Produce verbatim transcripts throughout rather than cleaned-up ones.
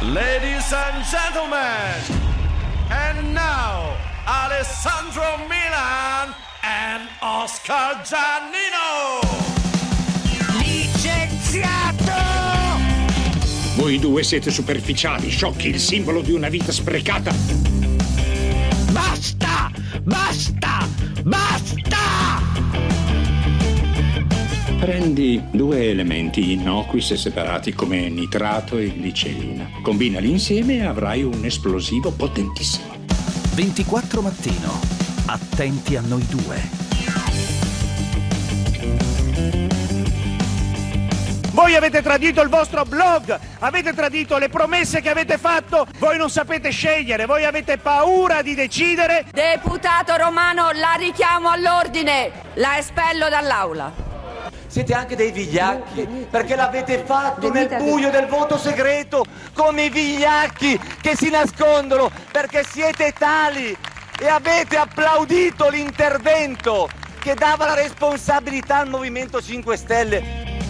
Ladies and gentlemen, and now Alessandro Milan and Oscar Giannino. Licenziato! Voi due siete superficiali, sciocchi, il simbolo di una vita sprecata. Basta! Basta! Basta! Prendi due elementi innocui se separati come nitrato e glicerina. Combinali insieme e avrai un esplosivo potentissimo. ventiquattro mattino. Attenti a noi due. Voi avete tradito il vostro blog, avete tradito le promesse che avete fatto, voi non sapete scegliere, voi avete paura di decidere. Deputato Romano, la richiamo all'ordine, la espello dall'aula. Siete anche dei vigliacchi, perché l'avete fatto nel buio del voto segreto, come i vigliacchi che si nascondono, perché siete tali e avete applaudito l'intervento che dava la responsabilità al Movimento cinque Stelle.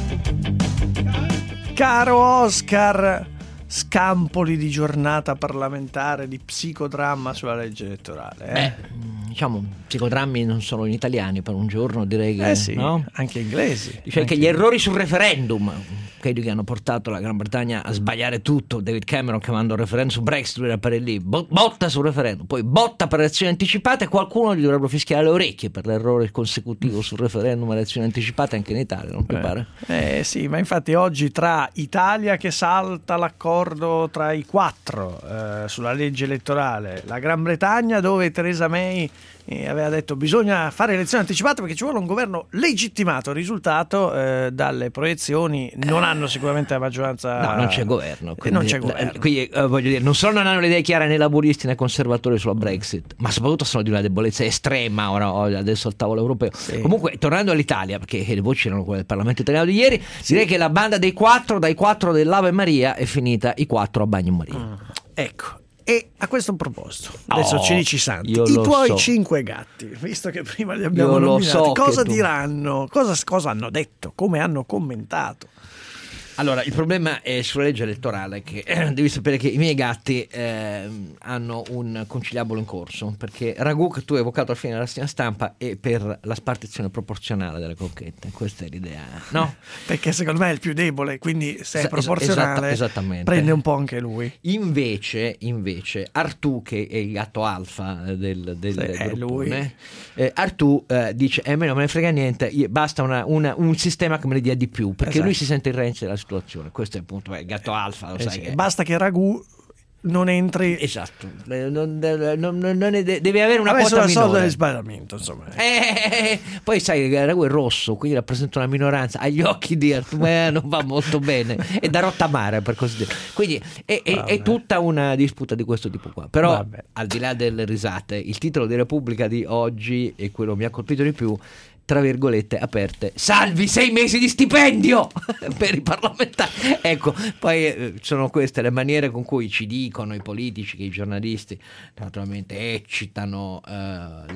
Caro Oscar, scampoli di giornata parlamentare, di psicodramma sulla legge elettorale. Eh? Beh, diciamo, psicodrammi non sono in italiani, per un giorno direi che... Eh sì, no? Anche inglesi. Dice anche che gli errori sul referendum, quelli che hanno portato la Gran Bretagna a sbagliare tutto, David Cameron chiamando il referendum su Brexit, lui era per lì, botta sul referendum, poi botta per elezioni anticipate, qualcuno gli dovrebbe fischiare le orecchie per l'errore consecutivo sul referendum e elezioni anticipate anche in Italia, non ti eh, pare? Eh sì, ma infatti oggi tra Italia che salta l'accordo tra i quattro eh, sulla legge elettorale, la Gran Bretagna dove Theresa May eh, aveva detto bisogna fare elezioni anticipate perché ci vuole un governo legittimato, il risultato eh, dalle proiezioni non hanno sicuramente la maggioranza. No, non c'è governo, quindi, non c'è governo. Quindi, eh, voglio dire, non solo non hanno le idee chiare né laburisti né conservatori sulla Brexit, ma soprattutto sono di una debolezza estrema ora, adesso al tavolo europeo. Sì. Comunque, tornando all'Italia, perché le voci erano quelle del Parlamento italiano di ieri, sì. Direi che la banda dei quattro, dai quattro dell'Ave Maria è finita i quattro a Bagnomaria. Mm. Ecco. E a questo proposito, adesso oh, ci dici Santi, i tuoi so. cinque gatti, visto che prima li abbiamo io nominati, so cosa tu... diranno? Cosa, cosa hanno detto? Come hanno commentato? Allora, il problema è sulla legge elettorale che eh, devi sapere che i miei gatti eh, hanno un conciliabolo in corso, perché Ragù, che tu hai evocato alla fine della rassegna stampa, è per la spartizione proporzionale delle crocchette. Questa è l'idea, no? Perché secondo me è il più debole, quindi se è Es- proporzionale esatta, prende un po' anche lui. Invece, invece Artù, che è il gatto alfa del, del, sì, del è lui. Eh, Artù eh, dice eh, a me non me ne frega niente, io, basta una, una, un sistema che me ne dia di più, perché esatto. Lui si sente il range della situazione. Questo è il punto, è il gatto alfa, lo eh sai sì, che... basta che Ragù non entri, esatto, non, non, non, non è, deve avere una quota quota minore di sbarramento, insomma. Eh, poi sai che Ragù è rosso, quindi rappresenta una minoranza, agli occhi di Artù eh, non va molto bene, è da rottamare per così dire, quindi è, è, è tutta una disputa di questo tipo qua. Però vabbè. Al di là delle risate, il titolo di Repubblica di oggi e quello che mi ha colpito di più, tra virgolette aperte, salvi sei mesi di stipendio per i parlamentari. Ecco, poi eh, sono queste le maniere con cui ci dicono i politici che i giornalisti naturalmente eccitano eh,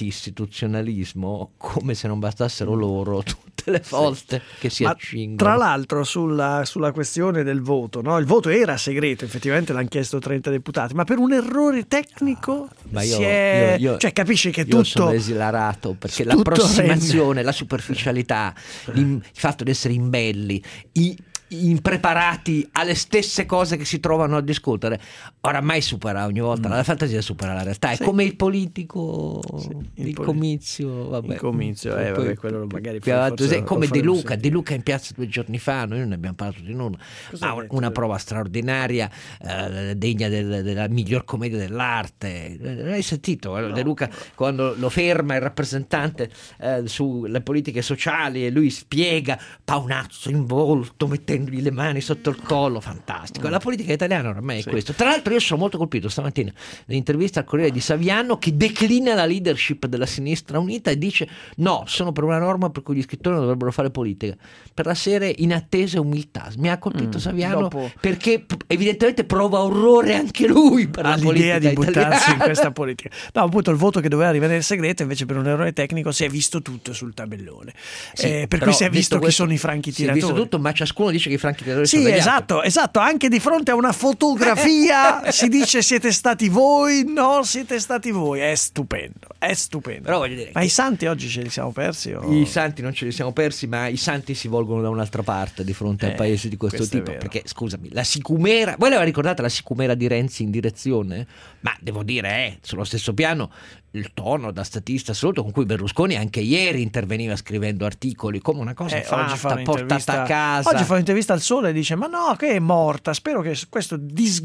l'anti-istituzionalismo, come se non bastassero loro tutte le volte sì. Che si Ma accingono. Tra l'altro sulla, sulla questione del voto, no? Il voto era segreto, effettivamente l'hanno chiesto trenta deputati, ma per un errore tecnico ma io, si è... io, io, cioè capisci che io tutto... sono esilarato perché l'approssimazione, la superficialità, il fatto di essere imbelli, i impreparati alle stesse cose che si trovano a discutere, oramai supera ogni volta, mm. la fantasia supera la realtà, è sì. Come il politico, sì, il, il poli- comizio, vabbè. Il comizio, eh, poi, vabbè, quello magari forse, come De Luca, De Luca in piazza due giorni fa, noi non ne abbiamo parlato di nulla, ma una, una prova straordinaria, eh, degna del, della miglior commedia dell'arte. L'hai sentito? No. De Luca quando lo ferma il rappresentante eh, sulle politiche sociali e lui spiega, paonazzo in volto, mettendo le mani sotto il collo, fantastico. La politica italiana ormai è sì. Questo. Tra l'altro io sono molto colpito stamattina dell'intervista al Corriere di Saviano che declina la leadership della sinistra unita e dice no, sono per una norma per cui gli scrittori non dovrebbero fare politica, per la serie inattesa umiltà. Mi ha colpito mm, Saviano dopo... perché evidentemente prova orrore anche lui per la l'idea di buttarsi italiana. In questa politica. No, appunto il voto che doveva rimanere segreto invece per un errore tecnico si è visto tutto sul tabellone, sì, eh, per cui si è visto chi sono i franchi tiratori. Si è visto tutto, ma ciascuno dice capisce che i franchitoriati sì, sono degli esatto, altri. esatto, anche di fronte a una fotografia si dice siete stati voi, no siete stati voi, è stupendo, è stupendo. Però voglio dire ma che i santi oggi ce li siamo persi? O... I santi non ce li siamo persi, ma i santi si volgono da un'altra parte di fronte Eh, a paesi di questo, questo è tipo. vero. Perché, scusami, la sicumera, voi la ricordate la sicumera di Renzi in direzione? Ma devo dire, eh, sullo stesso piano il tono da statista assoluto con cui Berlusconi anche ieri interveniva scrivendo articoli come una cosa Eh, oggi fa fatta, portata un'intervista- a casa. Oggi fa un'intervista al Sole e dice: ma no, che è morta, spero che questo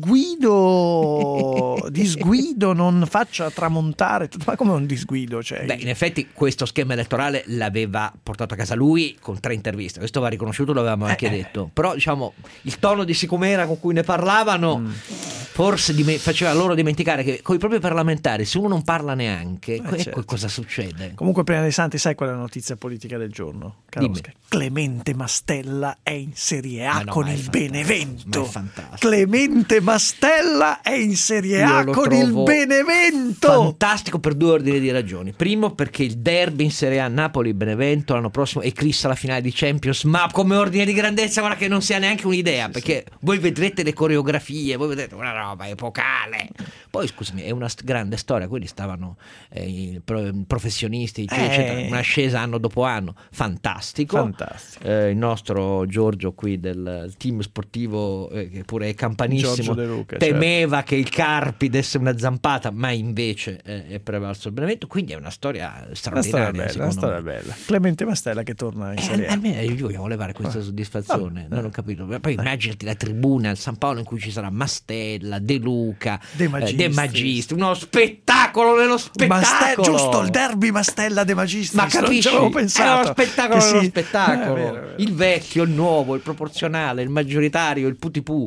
disguido disguido non faccia tramontare tutto. Ma come un disguido? Cioè, Beh, in effetti questo schema elettorale l'aveva portato a casa lui con tre interviste, questo va riconosciuto, lo avevamo anche Eh, detto, però diciamo il tono di sicumera con cui ne parlavano Mm. forse dime- faceva loro dimenticare che con i propri parlamentari, se uno non parla neanche, ecco certo. cosa succede. Comunque, prima dei santi, sai qual è la notizia politica del giorno? Caro Dimmi. Oscar? Clemente Mastella è in Serie A Ma no, con ma è il fantastico, Benevento. ma è fantastico. Clemente Mastella è in Serie Io A lo con il trovo Benevento. fantastico per due ordini di ragioni. Primo, perché il derby in Serie A Napoli-Benevento l'anno prossimo eclissa la finale di Champions, ma come ordine di grandezza guarda che non si ha neanche un'idea, perché voi vedrete le coreografie, voi vedrete una roba epocale. Poi scusami, è una st- grande storia, quelli stavano eh, i pro- professionisti, eccetera, Eh. eccetera, un'ascesa anno dopo anno, fantastico. Fantastico. Eh, il nostro Giorgio qui del team sportivo, eh, che pure è campanissimo, Giorgio De Luca, certo. temeva che il Carpi desse una zampata, ma invece eh, è prevalso il Benevento, quindi è una storia Una straordinaria. storia bella, una secondo storia me. bella. Clemente Mastella che torna in Eh, Serie A. almeno gli vogliamo levare questa Ah. soddisfazione, Vabbè. non ho capito. Poi immaginati la tribuna al San Paolo in cui ci sarà Mastella, De Luca, De eh, Magistris. De Magistris, uno spettacolo nello spettacolo. Maste- giusto, il derby Mastella De Magistris. Ma non ci capisci? avevo Era pensato. uno spettacolo Che nello sì. spettacolo. Eh, è vero, è vero. Il vecchio, il nuovo, il proporzionale, il maggioritario, il putipù.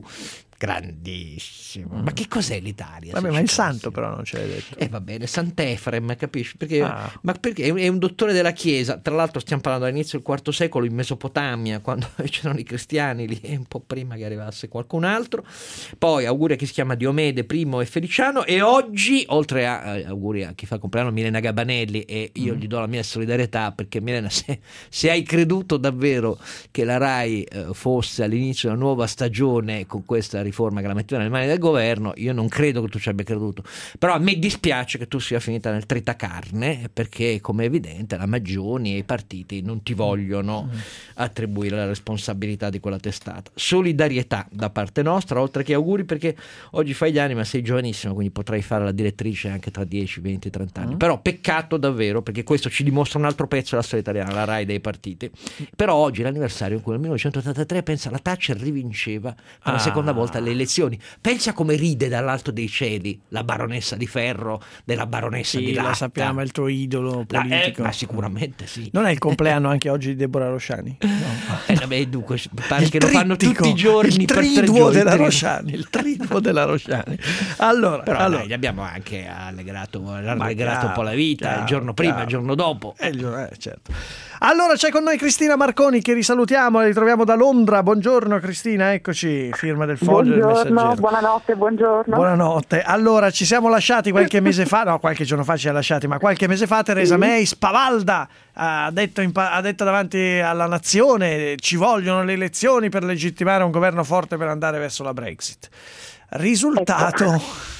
Grandissimo. Ma che cos'è l'Italia? Vabbè, se ma ci il pensi? santo però non ce l'hai detto. Eh va bene, Sant'Efrem, capisci? Perché, Ah. ma perché è un- è un dottore della Chiesa. Tra l'altro stiamo parlando all'inizio del quarto secolo in Mesopotamia, quando c'erano i cristiani lì, e un po' prima che arrivasse qualcun altro. Poi auguri a chi si chiama Diomede, Primo e Feliciano. E oggi, oltre a eh, auguri a chi fa il compleanno, Milena Gabanelli, e io Mm. gli do la mia solidarietà, perché Milena, se, se hai creduto davvero che la Rai eh, fosse all'inizio di una nuova stagione con questa riforma che la metteva nelle mani del governo, io non credo che tu ci abbia creduto, però a me dispiace che tu sia finita nel tritacarne, perché come è evidente la Maggioni e i partiti non ti vogliono attribuire la responsabilità di quella testata. Solidarietà da parte nostra, oltre che auguri, perché oggi fai gli anni ma sei giovanissima, quindi potrai fare la direttrice anche tra dieci, venti, trenta anni. Però peccato davvero, perché questo ci dimostra un altro pezzo della storia italiana, la Rai dei partiti. Però oggi è l'anniversario in cui nel millenovecentottantatré, pensa, la Thatcher rivinceva per la Ah. seconda volta le elezioni. Pensa come ride dall'alto dei cieli la baronessa di ferro della baronessa Sì, di la latta. sappiamo, è il tuo idolo La- eh, politico. ma sicuramente sì. Non è il compleanno anche oggi di Deborah Rosciani? No. Eh, vabbè, dunque, pare Il che lo fanno trittico, tutti i giorni il per tre triduo giorni. della il tri- Rosciani, il triduo della Rosciani. Allora, Però allora. dai, gli abbiamo anche allegrato, allegrato chiaro, un po' la vita, chiaro, il giorno prima, chiaro. il giorno dopo. Eh, il giorno- eh, certo. Allora c'è con noi Cristina Marconi, che risalutiamo, la ritroviamo da Londra. Buongiorno Cristina, eccoci, firma del Foglio del Buongiorno, Messaggero. buonanotte, buongiorno. Buonanotte. Allora, ci siamo lasciati qualche mese fa, no, qualche giorno fa ci siamo lasciati, ma qualche mese fa Theresa May spavalda, ha detto, in pa- ha detto davanti alla nazione: ci vogliono le elezioni per legittimare un governo forte per andare verso la Brexit. Risultato,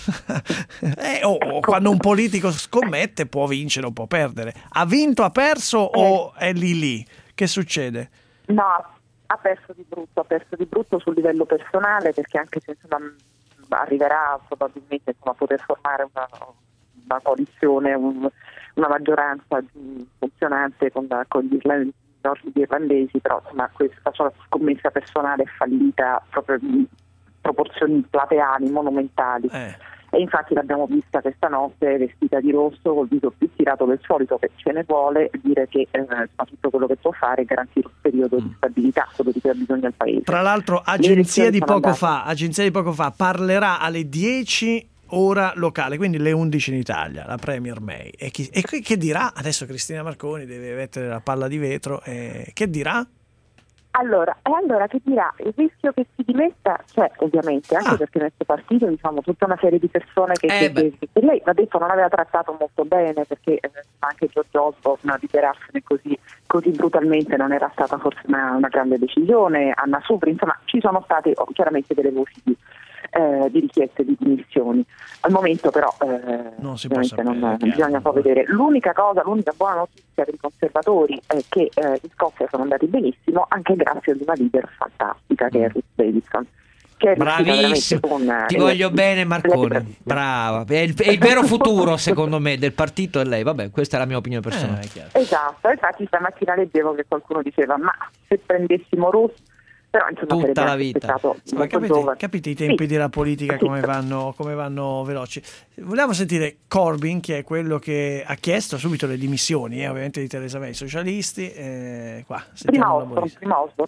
eh, oh, oh, quando un politico scommette può vincere o può perdere. Ha vinto, ha perso o è lì lì? Che succede? No, ha perso di brutto, ha perso di brutto sul livello personale, perché anche se insomma, arriverà probabilmente insomma, a poter formare una, una coalizione, un, una maggioranza funzionante con, con gli irlandesi, gli irlandesi, però insomma, questa sua scommessa personale è fallita proprio in proporzioni plateali, monumentali. Eh. E infatti l'abbiamo vista questa notte vestita di rosso, col viso più tirato del solito, che ce ne vuole dire che eh, fa tutto quello che può fare e garantire un periodo di stabilità, quello di cui ha bisogno il Paese. Tra l'altro, Le agenzia elezioni di sono poco andate. fa, agenzia di poco fa parlerà alle dieci ora locale, quindi le undici in Italia, la Premier May. E, chi, e che, che dirà? Adesso Cristina Marconi deve mettere la palla di vetro. E che dirà? Allora, e allora che dirà? Il rischio che si dimetta c'è ovviamente, anche Ah. perché nel suo partito diciamo tutta una serie di persone che, Eh, che, che, che lei va detto non aveva trattato molto bene, perché eh, anche Giorgio Osborne a liberarsene così così brutalmente non era stata forse una, una grande decisione. Anna Supri, insomma ci sono state oh, chiaramente delle voci di, eh, di richieste di dimissioni. Al momento però eh, non si può sapere, non, non bisogna poi vedere. L'unica cosa, l'unica buona notizia per i conservatori è che eh, in Scozia sono andati benissimo anche grazie ad una leader fantastica che è Ruth Davidson. Bravissimo, con, ti eh, voglio eh, bene Marcone, brava, è il, è il vero futuro secondo me del partito è lei, vabbè questa è la mia opinione personale. Eh, esatto, infatti stamattina leggevo che qualcuno diceva ma se prendessimo Ruth, però insomma tutta la vita. Ma capite, capite i tempi sì. della politica come vanno, come vanno veloci. Vogliamo sentire Corbyn, che è quello che ha chiesto subito le dimissioni, eh, ovviamente di Theresa May, socialisti, eh, qua, prima Osborne, prima Osborne.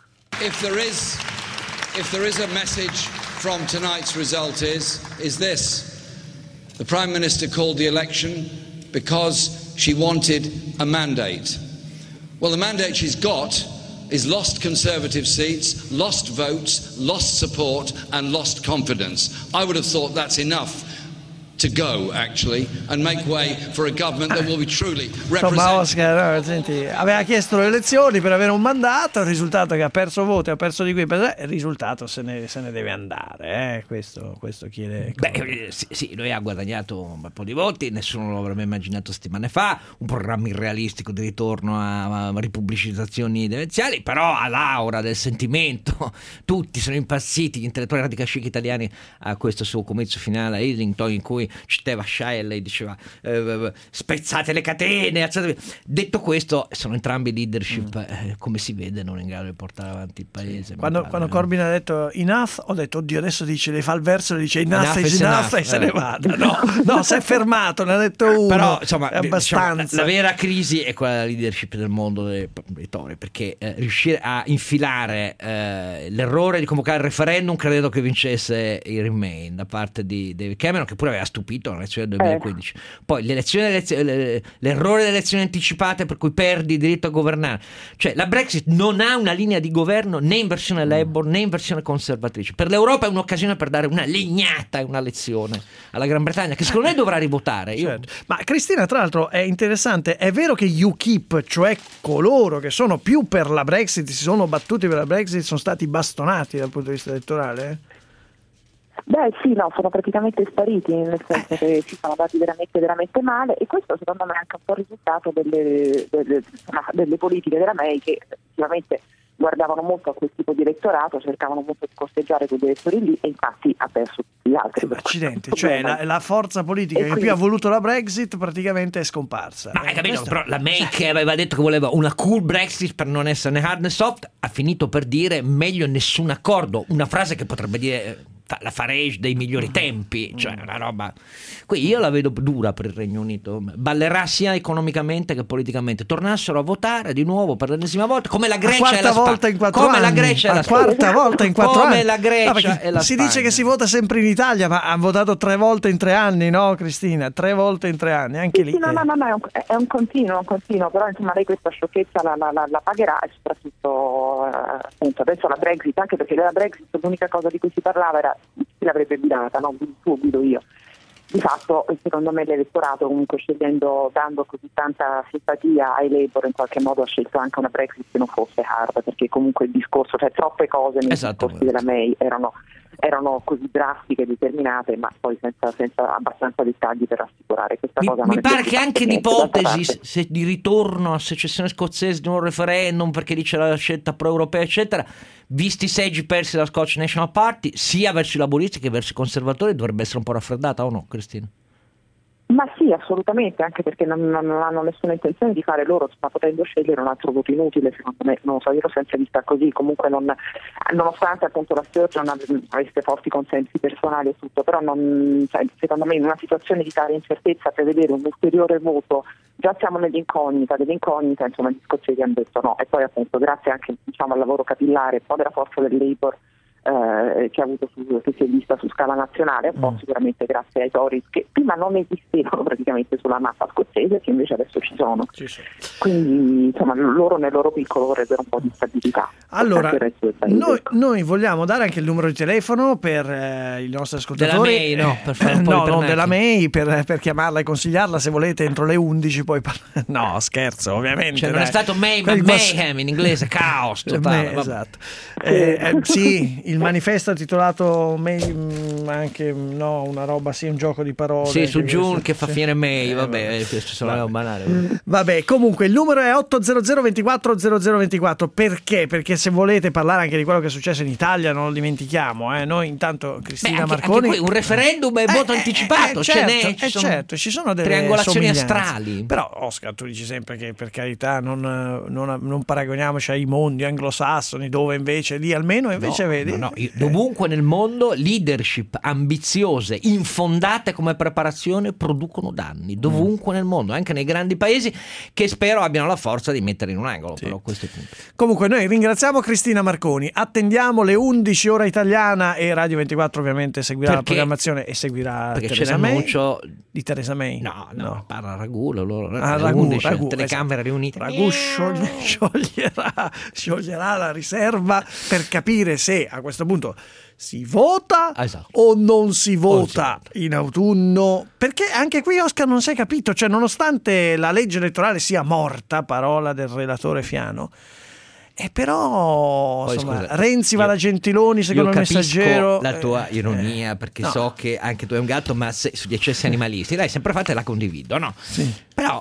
If there is If there is a message from tonight's result is, is this. The Prime Minister called the election because she wanted a mandate. Well, the mandate she's got is lost Conservative seats, lost votes, lost support and lost confidence. I would have thought that's enough to go actually and make way for a government that will be truly representative. Insomma, Oscar, no, senti, aveva chiesto le elezioni per avere un mandato, il risultato è che ha perso voti, ha perso di qui, il risultato se ne, se ne deve andare, eh? questo, questo chiede. Beh, sì, sì, lui ha guadagnato un po' di voti, nessuno lo avrebbe immaginato settimane fa, un programma irrealistico di ritorno a, a ripubblicizzazioni demenziali, però all'aura del sentimento, tutti sono impazziti, gli intellettuali radicascic italiani a questo suo comizio finale a Islington in cui citava Shelley, diceva eh, spezzate le catene, alzate. Detto questo, sono entrambi leadership mm. eh, come si vede non in grado di portare avanti il paese. Quando, pare, quando no? Corbyn ha detto enough, ho detto oddio, adesso dice, le fa il verso, le dice enough is enough e se ne vada. No, no, si è fermato, ne ha detto uno. Però insomma, è abbastanza. Diciamo, la, la vera crisi è quella della leadership del mondo dei, dei Tory, perché eh, riuscire a infilare eh, l'errore di convocare il referendum, credo che vincesse il Remain da parte di David Cameron, che pure aveva stupito l'elezione del duemilaquindici. Eh. Poi l'elezione, l'elezione, l'errore delle elezioni anticipate per cui perdi il diritto a governare. Cioè la Brexit non ha una linea di governo né in versione Labour né in versione conservatrice. Per l'Europa è un'occasione per dare una legnata e una lezione alla Gran Bretagna, che secondo me dovrà rivotare. Io... Certo. Ma Cristina, tra l'altro è interessante, è vero che U K I P, cioè coloro che sono più per la Brexit, si sono battuti per la Brexit, sono stati bastonati dal punto di vista elettorale? Beh sì, no, sono praticamente spariti, nel senso che ci sono andati veramente veramente male, e questo secondo me è anche un po' il risultato delle, delle, delle politiche della May, che effettivamente guardavano molto a quel tipo di elettorato, cercavano molto di costeggiare quegli elettori lì, e infatti ha perso tutti gli altri. Accidenti, cioè la, la forza politica e che quindi... più ha voluto la Brexit praticamente è scomparsa. Ma hai capito, questo... però la May che aveva detto che voleva una cool Brexit per non essere né hard né soft, ha finito per dire meglio nessun accordo, una frase che potrebbe dire la Farage dei migliori tempi, cioè una roba. Qui io la vedo dura per il Regno Unito, ballerà sia economicamente che politicamente, tornassero a votare di nuovo per l'ennesima volta come la Grecia e la volta in quattro come anni. la Grecia e la Spagna, quarta volta in quattro come anni, la Grecia no, e la si Spagna. dice che si vota sempre in Italia, ma hanno votato tre volte in tre anni, no Cristina? Tre volte in tre anni, anche sì, lì sì, no, no, no, no, è un, è un continuo, un continuo, però insomma lei questa sciocchezza la, la, la, la pagherà, e soprattutto eh, appunto adesso la Brexit, anche perché della Brexit l'unica cosa di cui si parlava era chi l'avrebbe guidata, no? Tu guido io. Di fatto, secondo me, l'elettorato, comunque scegliendo, dando così tanta simpatia ai Labour, in qualche modo ha scelto anche una Brexit che non fosse hard, perché comunque il discorso, cioè troppe cose nei discorsi della May erano, erano così drastiche e determinate, ma poi senza, senza abbastanza dettagli per assicurare questa mi, cosa. Mi non pare è che anche l'ipotesi se di ritorno a secessione scozzese di un referendum, perché lì c'è la scelta pro-europea eccetera, visti i seggi persi dalla Scottish National Party sia verso i laburisti che verso i conservatori, dovrebbe essere un po' raffreddata, o no Cristina? Ma sì, assolutamente, anche perché non, non, non hanno nessuna intenzione di fare loro, ma potendo scegliere un altro voto inutile, secondo me, non lo so, io l'ho sempre vista così, comunque non, nonostante appunto la situazione non avesse forti consensi personali e tutto, però non, cioè, secondo me in una situazione di tale incertezza prevedere un ulteriore voto, già siamo nell'incognita, dell'incognita, insomma gli scozzesi hanno detto no, e poi appunto grazie anche diciamo al lavoro capillare, un po' della forza del Labour, eh, che, ha avuto su, che si è vista su scala nazionale, un po' mm. sicuramente grazie ai Tories che prima non esistevano praticamente sulla mappa scozzese, che invece adesso ci sono. Ci sono. Quindi insomma loro nel loro piccolo vorrebbero un po' di stabilità. Allora, noi, noi vogliamo dare anche il numero di telefono per eh, i nostri ascoltatori. Della May, no? Per fare un po' no, di non della May, per, per chiamarla e consigliarla se volete entro le undici. Poi par- no, scherzo, ovviamente. Cioè, non è stato May, ma Mayhem in inglese, caos totale. May, esatto. Eh, eh, sì, il manifesto titolato May, anche no, una roba, sì, un gioco di parole. Sì, su June che fa sì. finire May, vabbè, eh, questo sono vabbè. banale. Vabbè, comunque il numero è otto zero zero ventiquattro zero zero ventiquattro. Perché? Perché se volete parlare anche di quello che è successo in Italia non lo dimentichiamo, eh. Noi intanto Cristina Beh, anche, Marconi anche qui, un referendum e eh, voto eh, anticipato, eh, ce certo, n'è, ci eh, sono certo, ci sono delle triangolazioni somiglianze. astrali. Però Oscar, tu dici sempre che per carità non, non, non paragoniamoci ai mondi anglosassoni dove invece lì almeno invece no, vedi no, no. Io, dovunque nel mondo leadership ambiziose infondate come preparazione producono danni dovunque mm. nel mondo, anche nei grandi paesi che spero abbiano la forza di mettere in un angolo, sì. Però questo è punto. Comunque noi ringraziamo Cristina Marconi, attendiamo le undici ora italiana e Radio ventiquattro ovviamente seguirà perché, la programmazione e seguirà perché Teresa c'è l'annuncio May, di Teresa May. No, no, no. Parla Ragù, loro ah, Ragù, Ragù, telecamere esatto. riunite. Ragù scioglie, scioglierà, scioglierà la riserva per capire se a questo punto si vota esatto. o non si vota oh, sì. in autunno, perché anche qui Oscar non si è capito, cioè nonostante la legge elettorale sia morta, parola del relatore Fiano, e però Poi, insomma, scusa, Renzi io, va da Gentiloni secondo il Messaggero. La tua ironia eh, perché no. so che anche tu hai un gatto, ma se, sugli eccessi animalisti l'hai sempre fatta e la condivido, no? Sì. Però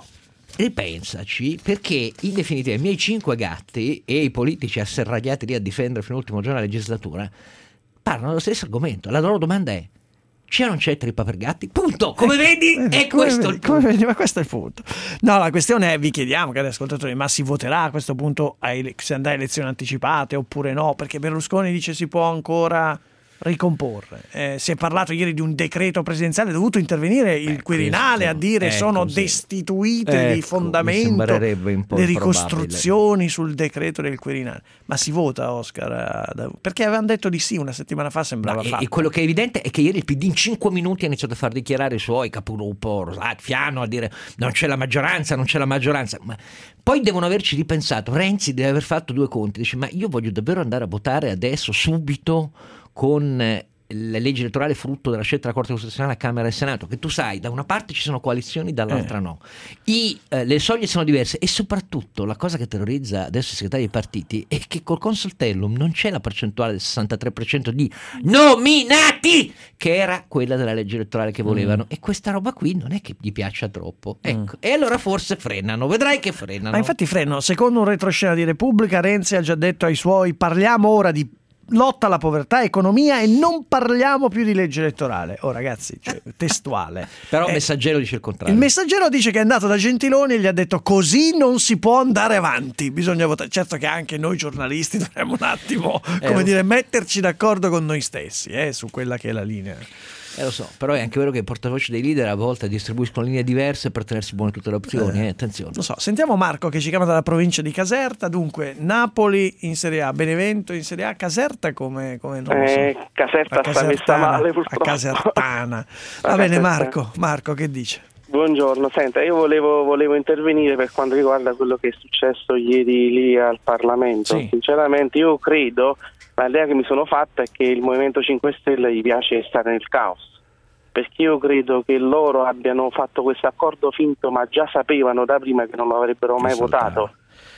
ripensaci, perché in definitiva i miei cinque gatti e i politici asserragliati lì a difendere fino all'ultimo giorno della legislatura parlano dello stesso argomento. La loro domanda è: c'è o non c'è trippa per gatti? Punto. Come vedi, eh, è questo vedi, il punto. Vedi, ma questo è il punto. No, la questione è, vi chiediamo, cari ascoltatori, ma si voterà a questo punto a ele- se andrà a elezioni anticipate oppure no? Perché Berlusconi dice si può ancora ricomporre. Eh, si è parlato ieri di un decreto presidenziale, è dovuto intervenire il Beh, Quirinale questo, a dire ecco, sono sì. destituite di ecco, fondamento le ricostruzioni sul decreto del Quirinale. Ma si vota, Oscar? Perché avevano detto di sì una settimana fa, sembrava no, fatto. E quello che è evidente è che ieri il P D in cinque minuti ha iniziato a far dichiarare i suoi capogruppo Fiano a dire non c'è la maggioranza, non c'è la maggioranza. Ma poi devono averci ripensato. Renzi deve aver fatto due conti, dice ma io voglio davvero andare a votare adesso, subito, con la legge elettorale frutto della scelta della Corte Costituzionale a Camera e Senato, che tu sai da una parte ci sono coalizioni, dall'altra eh. no. I, eh, le soglie sono diverse e soprattutto la cosa che terrorizza adesso i segretari dei partiti è che col Consultellum non c'è la percentuale del sessantatré per cento di nominati che era quella della legge elettorale che volevano mm. e questa roba qui non è che gli piaccia troppo, ecco. mm. E allora forse frenano, vedrai che frenano. Ma infatti frenano. Secondo un retroscena di Repubblica, Renzi ha già detto ai suoi: parliamo ora di lotta alla povertà, economia e non parliamo più di legge elettorale. Oh ragazzi, cioè, testuale. Però il eh, Messaggero dice il contrario. Il Messaggero dice che è andato da Gentiloni e gli ha detto così non si può andare avanti, bisogna votare. Certo che anche noi giornalisti dovremmo un attimo eh, come dire metterci d'accordo con noi stessi eh, su quella che è la linea. Eh, lo so, però è anche vero che i portavoce dei leader a volte distribuiscono linee diverse per tenersi buone tutte le opzioni, eh, attenzione. Lo so, sentiamo Marco che ci chiama dalla provincia di Caserta. Dunque, Napoli in Serie A, Benevento in Serie A, Caserta come, come non lo so. Eh, Caserta sta messa male purtroppo. A Casertana. Va bene Marco, Marco che dice? Buongiorno, senta, io volevo, volevo intervenire per quanto riguarda quello che è successo ieri lì al Parlamento. Sì. Sinceramente io credo, ma l'idea che mi sono fatta è che il Movimento cinque Stelle gli piace stare nel caos, perché io credo che loro abbiano fatto questo accordo finto ma già sapevano da prima che non lo avrebbero mai votato.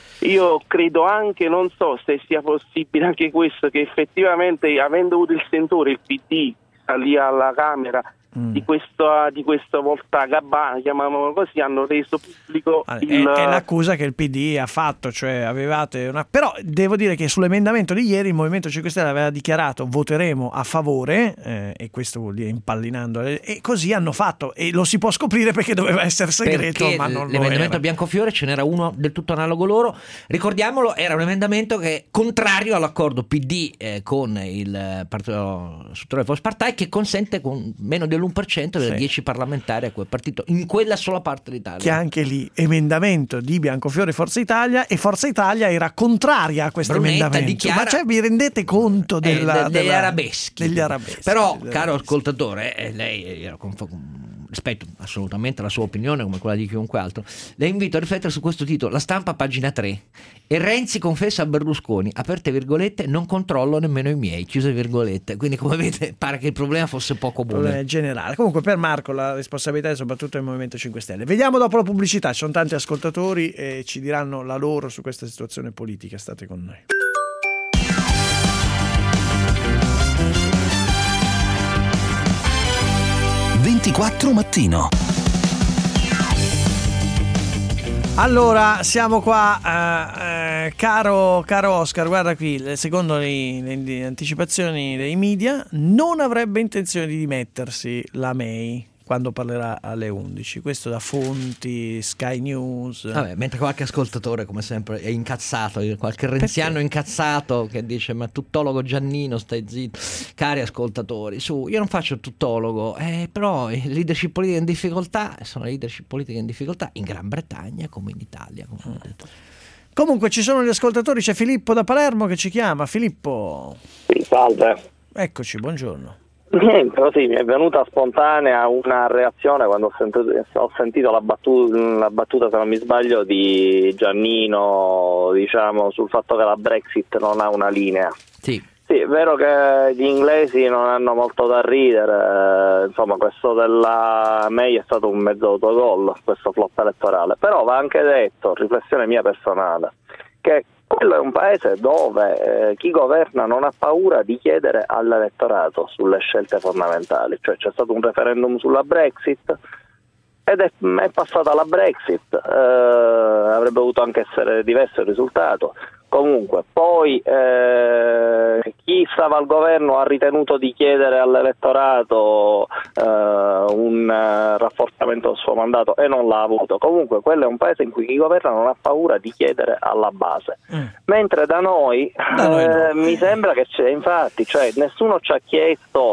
Io credo anche, non so se sia possibile anche questo, che effettivamente avendo avuto il sentore il P D lì alla Camera Mm. di questa di questa volta Gabbana, chiamavano così, hanno reso pubblico ah, il... è, è l'accusa che il P D ha fatto, cioè avevate una... però devo dire che sull'emendamento di ieri il Movimento cinque Stelle aveva dichiarato voteremo a favore eh, e questo vuol dire impallinando e così hanno fatto e lo si può scoprire perché doveva essere segreto, perché ma non l'emendamento lo era. a Biancofiore ce n'era uno del tutto analogo loro, ricordiamolo, era un emendamento che è contrario all'accordo P D eh, con il Partito Strutturale Volkspartei, che consente con meno dell'uno l'uno per cento dei Sì. dieci parlamentari a quel partito, in quella sola parte d'Italia. Che anche lì emendamento di Biancofiore Forza Italia, e Forza Italia era contraria a questo Brunetta emendamento. dichiara- Ma cioè vi rendete conto della, Eh, de- degli della- arabeschi. degli arabeschi. Però, Degli caro arabeschi. ascoltatore, eh, lei eh, conf- rispetto assolutamente la sua opinione come quella di chiunque altro, le invito a riflettere su questo titolo. La Stampa, pagina tre. E Renzi confessa a Berlusconi, aperte virgolette, non controllo nemmeno i miei, chiuse virgolette. Quindi, come vedete, pare che il problema fosse poco Il problema buono. è generale. Comunque per Marco la responsabilità è soprattutto del Movimento cinque Stelle. Vediamo dopo la pubblicità, ci sono tanti ascoltatori e ci diranno la loro su questa situazione politica. State con noi. ventiquattro mattino. Allora, siamo qua, eh, eh, caro, caro Oscar, guarda qui, secondo le, le- le anticipazioni dei media, non avrebbe intenzione di dimettersi la May quando parlerà alle undici. Questo da fonti, Sky News. Vabbè, mentre qualche ascoltatore, come sempre, è incazzato, qualche renziano Perché? incazzato che dice: ma tuttologo Giannino, stai zitto. Cari ascoltatori, su, io non faccio il tuttologo, eh, però le leadership politiche in difficoltà sono le leadership politiche in difficoltà in Gran Bretagna come in Italia, come ho detto. Comunque ci sono gli ascoltatori, c'è Filippo da Palermo che ci chiama. Filippo, Sì, salve. eccoci, buongiorno. Niente, così mi è venuta spontanea una reazione quando ho sentito, ho sentito la, battuta, la battuta, se non mi sbaglio, di Giannino, diciamo, sul fatto che la Brexit non ha una linea. Sì. Sì, è vero che gli inglesi non hanno molto da ridere, eh, insomma questo della May è stato un mezzo autogol, questo flop elettorale, però va anche detto, riflessione mia personale, che quello è un paese dove eh, chi governa non ha paura di chiedere all'elettorato sulle scelte fondamentali, cioè c'è stato un referendum sulla Brexit ed è, è passata la Brexit, eh, avrebbe dovuto anche essere diverso il risultato. Comunque, poi eh, chi stava al governo ha ritenuto di chiedere all'elettorato eh, un eh, rafforzamento del suo mandato e non l'ha avuto. Comunque, quello è un paese in cui chi governa non ha paura di chiedere alla base. Mm. Mentre da noi, da noi eh, no. mi sembra che c'è, infatti, cioè nessuno ci ha chiesto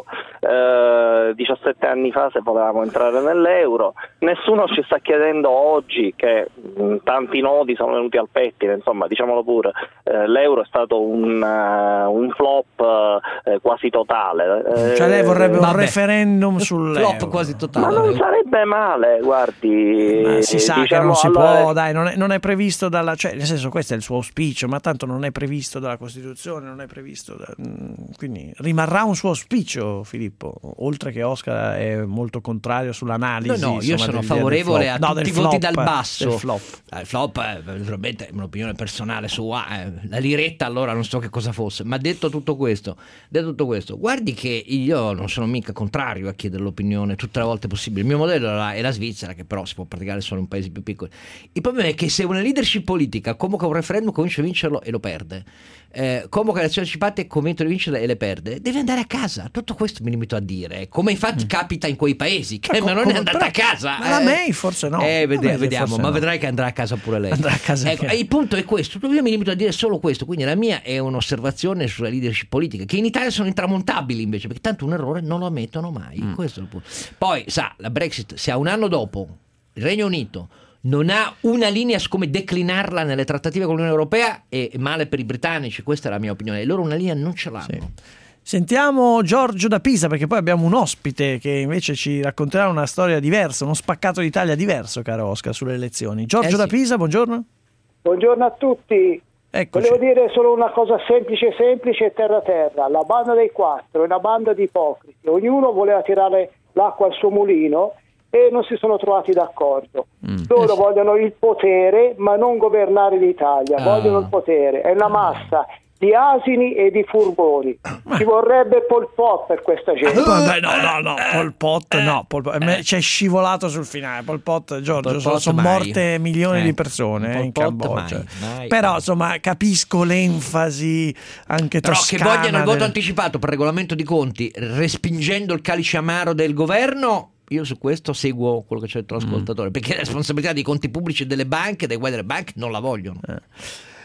eh, diciassette anni fa se potevamo entrare nell'euro, nessuno ci sta chiedendo oggi che mh, tanti nodi sono venuti al pettine, insomma, diciamolo pure. Eh, l'euro è stato un, uh, un flop uh, quasi totale. Eh, Cioè lei vorrebbe un vabbè. referendum sull'euro. Flop quasi totale. Ma non sarebbe male, guardi. Ma si sa diciamo, che non si allora... può, dai, non è, non è previsto dalla, cioè nel senso questo è il suo auspicio, ma tanto non è previsto dalla Costituzione, non è previsto da, quindi rimarrà un suo auspicio, Filippo, oltre che Oscar è molto contrario sull'analisi. No, no, io insomma, sono del- favorevole del a flop. No, tutti i del voti flop, dal basso. del flop. Eh, il flop è naturalmente un'opinione personale sua, eh, la liretta allora non so che cosa fosse, ma detto tutto questo, detto tutto questo, guardi che io non sono mica contrario a chiedere l'opinione tutte le volte possibili. Il mio modello è la, è la Svizzera, che però si può praticare solo in paesi più piccoli. Il problema è che se una leadership politica convoca un referendum, comincia a vincerlo e lo perde, eh, convoca le elezioni anticipate e convinto di vincerle e le perde, deve andare a casa. Tutto questo mi limito a dire, come infatti mm. capita in quei paesi che Ma ma non come, è andata però, a casa. Ma la eh. May forse no. Eh, vede- May vediamo, forse ma no. vedrai che andrà a casa pure lei. Andrà a casa Ecco, anche. il punto è questo, io mi limito a dire solo questo, quindi la mia è un'osservazione sulla leadership politica, che in Italia sono intramontabili invece, perché tanto un errore non lo ammettono mai. Mm. Questo è il punto. Poi, sa, la Brexit, se a un anno dopo il Regno Unito non ha una linea su come declinarla nelle trattative con l'Unione Europea, è male per i britannici, questa è la mia opinione, e loro una linea non ce l'hanno. Sì. Sentiamo Giorgio da Pisa, perché poi abbiamo un ospite che invece ci racconterà una storia diversa, uno spaccato d'Italia diverso, caro Oscar, sulle elezioni. Giorgio Eh da sì. Pisa, buongiorno. Buongiorno a tutti. Eccoci. Volevo dire solo una cosa semplice semplice e terra terra. La banda dei quattro è una banda di ipocriti, ognuno voleva tirare l'acqua al suo mulino e non si sono trovati d'accordo. Mm. Loro eh sì. vogliono il potere ma non governare l'Italia, ah. vogliono il potere, è una massa di asini e di furboni. Ci vorrebbe Pol Pot per questa gente. Vabbè, no, no, no, Pol Pot no, Pol Pot, eh. c'è scivolato sul finale. Pol Pot, Giorgio, Pol sono, Pot sono mai. morte milioni eh. di persone eh, in Pol Pot Cambogia. mai, mai. Però insomma capisco l'enfasi anche Però toscana. che vogliano il voto del... anticipato per regolamento di conti, respingendo il calice amaro del governo. Io su questo seguo quello che ci ha detto l'ascoltatore, mm. perché la responsabilità dei conti pubblici delle banche, dei guai delle banche, non la vogliono. Eh.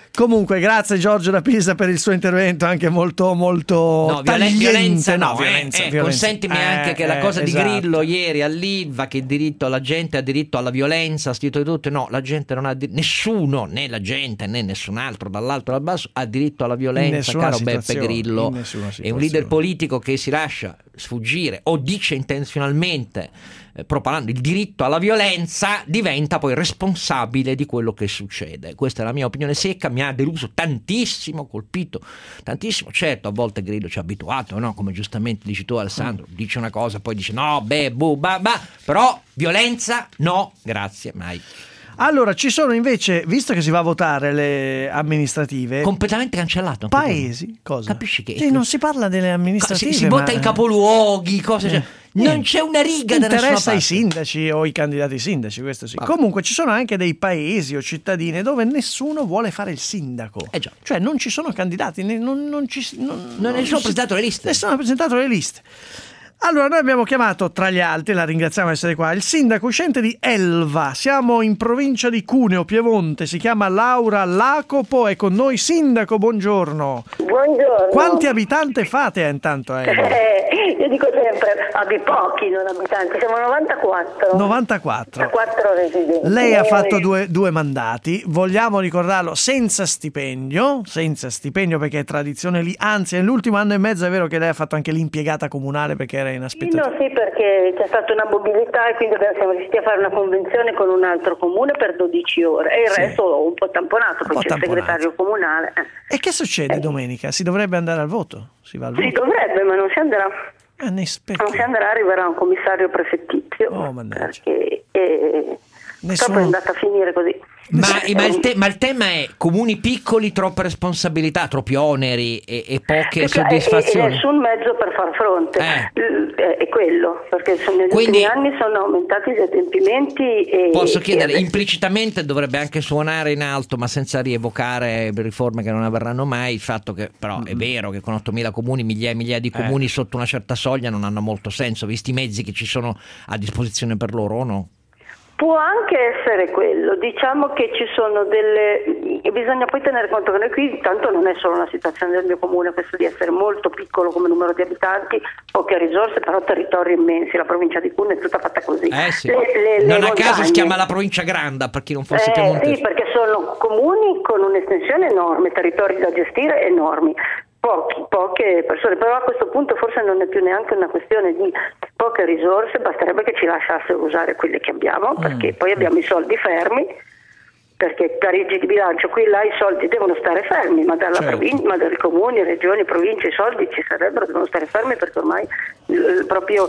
Comunque, grazie Giorgio da Pisa per il suo intervento, anche molto molto no, violen- violenza no, no violenza, eh, eh, violenza. Consentimi eh, anche che la eh, cosa esatto. di Grillo ieri all'Ilva, che il diritto alla gente ha diritto alla violenza, scritto di tutto, no, la gente non ha di- nessuno, né la gente né nessun altro dall'alto al basso ha diritto alla violenza, caro Beppe Grillo. È un leader politico che si lascia sfuggire o dice intenzionalmente, eh, propalando il diritto alla violenza, diventa poi responsabile di quello che succede. Questa è la mia opinione secca, mi ha deluso tantissimo, colpito tantissimo. Certo, a volte Grillo ci ha abituato, no? Come giustamente dici tu, Alessandro, dice una cosa poi dice no, beh, bu, ba, ba, però violenza no, grazie, mai. Allora, ci sono invece, visto che si va a votare le amministrative, completamente cancellato. Paesi, cosa? Capisci che? Sì, non si parla delle amministrative. Si, si vota in capoluoghi, cose. Cioè, non c'è una riga da nessuna parte. Interessa i sindaci o i candidati sindaci, questo sì. Ah. Comunque ci sono anche dei paesi o cittadine dove nessuno vuole fare il sindaco. Eh già. Cioè non ci sono candidati, non, non ci non, non, non nessuno ha presentato le liste. Nessuno ha presentato le liste. Allora, noi abbiamo chiamato, tra gli altri, la ringraziamo di essere qua, il sindaco uscente di Elva. Siamo in provincia di Cuneo, Piemonte. Si chiama Laura Lacopo, è con noi. Sindaco, buongiorno. Buongiorno. Quanti abitanti fate intanto a Elva? Eh, io dico sempre, abbi pochi non abitanti, siamo novantaquattro. novantaquattro. quattro residenti. Lei ha fatto due, due mandati, vogliamo ricordarlo, senza stipendio, senza stipendio perché è tradizione lì, anzi nell'ultimo anno e mezzo è vero che lei ha fatto anche l'impiegata comunale perché era in aspettativa. No, sì, perché c'è stata una mobilità e quindi siamo riusciti a fare una convenzione con un altro comune per dodici ore e il sì. resto un po' tamponato, poi c'è il segretario comunale. E che succede eh. domenica? Si dovrebbe andare al voto? Si va al voto? Si dovrebbe, ma non si andrà. Ah, ne non si andrà, arriverà un commissario prefettizio. Oh, perché eh, Nessuno... è andata a finire così. Ma, ma, il te, ma il tema è comuni piccoli, troppe responsabilità, troppi oneri e, e poche soddisfazioni. E nessun mezzo per far fronte, eh. è quello, perché negli Quindi, ultimi anni sono aumentati gli adempimenti. E, posso chiedere, e implicitamente dovrebbe anche suonare in alto, ma senza rievocare riforme che non avverranno mai, il fatto che però mm-hmm. è vero che con ottomila comuni, migliaia e migliaia di comuni eh. sotto una certa soglia non hanno molto senso, visti i mezzi che ci sono a disposizione per loro, o no? Può anche essere quello, diciamo che ci sono delle, bisogna poi tenere conto che noi qui intanto non è solo una situazione del mio comune, questo di essere molto piccolo come numero di abitanti, poche risorse, però territori immensi, la provincia di Cuneo è tutta fatta così. Eh sì. le, le, non le a caso si chiama la provincia Granda, per chi non fosse eh, piemontese. Sì, perché sono comuni con un'estensione enorme, territori da gestire enormi. Pochi, poche persone, però a questo punto forse non è più neanche una questione di poche risorse, basterebbe che ci lasciassero usare quelle che abbiamo, perché mm. poi abbiamo i soldi fermi, perché pareggi di bilancio qui là i soldi devono stare fermi, ma dalla certo. provincia, ma dai comuni, regioni, province i soldi ci sarebbero, devono stare fermi perché ormai l- proprio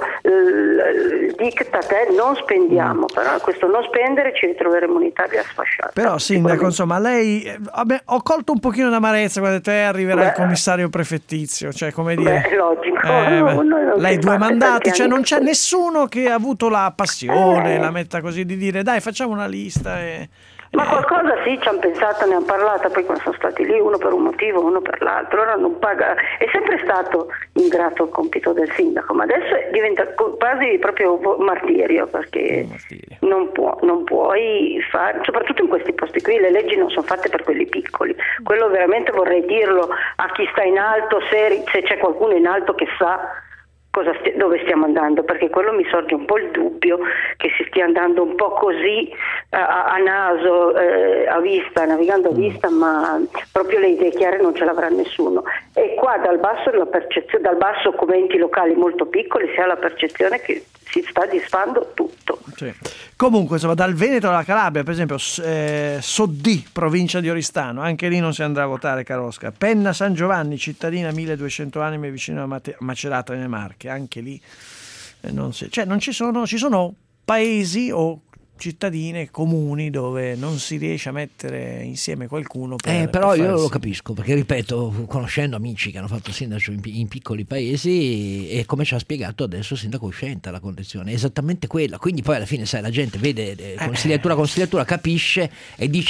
l- il diktat è non spendiamo, mm. però questo non spendere ci ritroveremo in Italia sfasciata. Però sindaco, insomma, lei eh, vabbè, ho colto un pochino d'amarezza quando te arriverà beh, il commissario prefettizio, cioè come dire, beh, logico. Eh, no, no, lei due mandati, cioè non c'è così. Nessuno che ha avuto la passione, eh. la metta così di dire dai facciamo una lista e Ma qualcosa sì, ci hanno pensato, ne hanno parlato, poi quando sono stati lì, uno per un motivo, uno per l'altro, ora non paga, è sempre stato ingrato il compito del sindaco, ma adesso diventa quasi proprio martirio, perché martirio. Non, può, non puoi fare, soprattutto in questi posti qui, le leggi non sono fatte per quelli piccoli, quello veramente vorrei dirlo a chi sta in alto, se, se c'è qualcuno in alto che sa Cosa sti- dove stiamo andando, perché quello mi sorge un po' il dubbio che si stia andando un po' così a, a naso, eh, a vista, navigando a vista, ma proprio le idee chiare non ce l'avrà nessuno. E qua dal basso, la percezione, dal basso come enti locali molto piccoli si ha la percezione che si sta disfando tutto. Sì. Comunque insomma dal Veneto alla Calabria, per esempio eh, Soddì, provincia di Oristano, anche lì non si andrà a votare, caro Oscar. Penna San Giovanni, cittadina milleduecento anime vicino a Mate- Macerata nelle Marche, anche lì eh, non si, cioè non ci sono, ci sono paesi o cittadine, comuni dove non si riesce a mettere insieme qualcuno per, eh, però per io farsi... lo capisco, perché ripeto, conoscendo amici che hanno fatto sindaco in, in piccoli paesi, e come ci ha spiegato adesso il sindaco uscente, la condizione è esattamente quella, quindi poi alla fine sai, la gente vede eh, consigliatura consigliatura, capisce e dice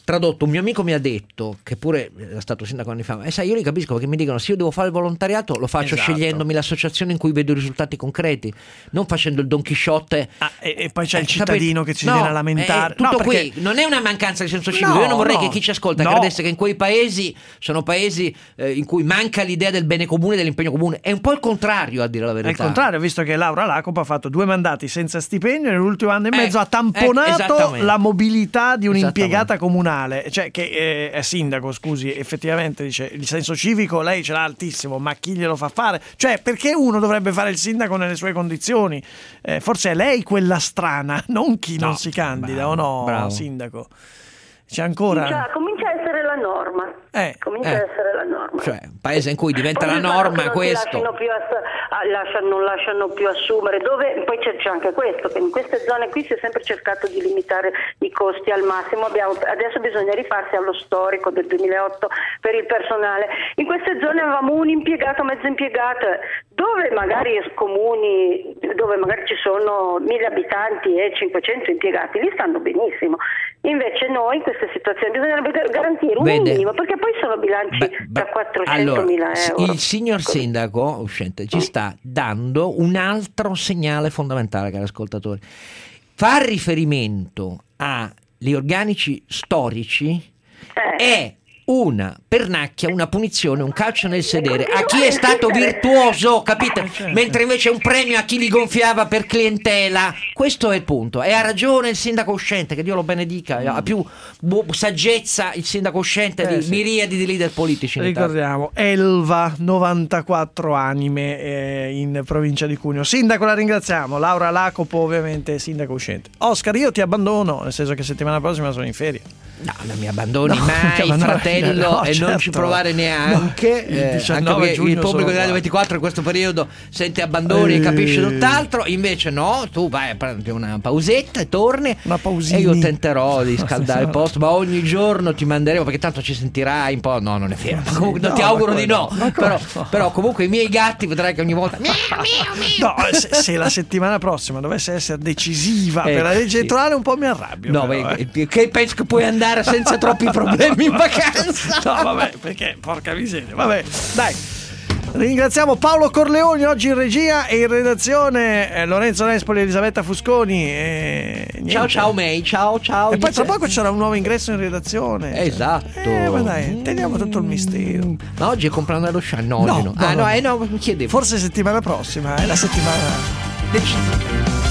Tradotto, un mio amico mi ha detto, che pure era stato sindaco anni fa, e sai, io li capisco perché mi dicono se io devo fare il volontariato lo faccio Esatto. scegliendomi l'associazione in cui vedo i risultati concreti, non facendo il Don Chisciotte. Ah, e, e poi c'è Eh, il cittadino capito? che ci No, viene a lamentare. è tutto No, perché- qui non è una mancanza di senso civico. No, Io non vorrei no, che chi ci ascolta no. credesse che in quei paesi sono paesi eh, in cui manca l'idea del bene comune, dell'impegno comune. È un po' il contrario, a dire la Al verità. contrario, visto che Laura Lacopo ha fatto due mandati senza stipendio e nell'ultimo anno e mezzo Eh, ha tamponato eh, esattamente. la mobilità di Esattamente. un'impiegata comunale, cioè che eh, è sindaco, scusi, effettivamente dice il senso civico lei ce l'ha altissimo, ma chi glielo fa fare? Cioè, perché uno dovrebbe fare il sindaco nelle sue condizioni? Eh, forse è lei quella strana, non chi No, non si candida, bravo, o no, bravo. sindaco? C'è ancora... Comincia, comincia a essere la norma. Eh, comincia eh. a essere la norma. Cioè, un paese in cui diventa Poi la il fatto che norma non questo. Si lasciano più ass- ah, lasciano- non lasciano più assumere, dove poi c'è, c'è anche questo, che in queste zone qui si è sempre cercato di limitare i costi al massimo. Abbiamo, adesso bisogna rifarsi allo storico del duemilaotto per il personale. In queste zone avevamo un impiegato, mezzo impiegato, dove magari comuni, dove magari ci sono mille abitanti e cinquecento impiegati, lì stanno benissimo. Invece noi in queste situazioni bisognerebbe garantire un Vede. minimo, perché poi sono bilanci Beh, da beh, quattrocentomila allora, euro. il signor sindaco uscente ci sta dando un altro segnale fondamentale, cari ascoltatori. Fa riferimento agli organici storici Eh. è una pernacchia, una punizione, un calcio nel sedere a chi è stato virtuoso, capite? Mentre invece un premio a chi li gonfiava per clientela. Questo è il punto. E ha ragione il sindaco uscente, che Dio lo benedica, ha più bu- saggezza il sindaco uscente Eh, di sì. miriadi di leader politici in Italia. Ricordiamo, Elva, novantaquattro anime eh, in provincia di Cuneo. Sindaco, la ringraziamo. Laura Lacopo, ovviamente, sindaco uscente. Oscar, io ti abbandono, nel senso che settimana prossima sono in ferie. No, non mi abbandoni No, mai, ti abbandonerai- fratello, no, e non certo. ci provare neanche. No, il eh, diciannove anche perché giugno il pubblico sono di Radio qua. ventiquattro in questo periodo sente abbandoni e Eh. capisce tutt'altro. Invece no, tu vai a prendere una pausetta e torni. Una pausini. E io tenterò di No, scaldare no. il posto, ma ogni giorno ti manderemo, perché tanto ci sentirai un po'. No, non è vero. Ma comunque, no, ti ma auguro come di no. no? Ma come Però, no? però comunque i miei gatti vedrai che ogni volta. No, se, se la settimana prossima dovesse essere decisiva Eh, per la legge sì. elettorale, un po' mi arrabbio. No, però, beh, eh. che penso che puoi andare senza troppi problemi in vacanza. No, vabbè, perché porca miseria. Vabbè, dai. Ringraziamo Paolo Corleoni oggi in regia e in redazione eh, Lorenzo Nespoli e Elisabetta Fusconi. E niente. Ciao ciao May, ciao ciao. E poi tra poco c'era un nuovo ingresso in redazione. Esatto. Eh, ma dai, teniamo tutto il mistero. Ma oggi è compleanno dello Scian, no, No, oggi no. no, Ah no, no, no. eh no, mi chiedevo. Forse settimana prossima, è la settimana Decisa.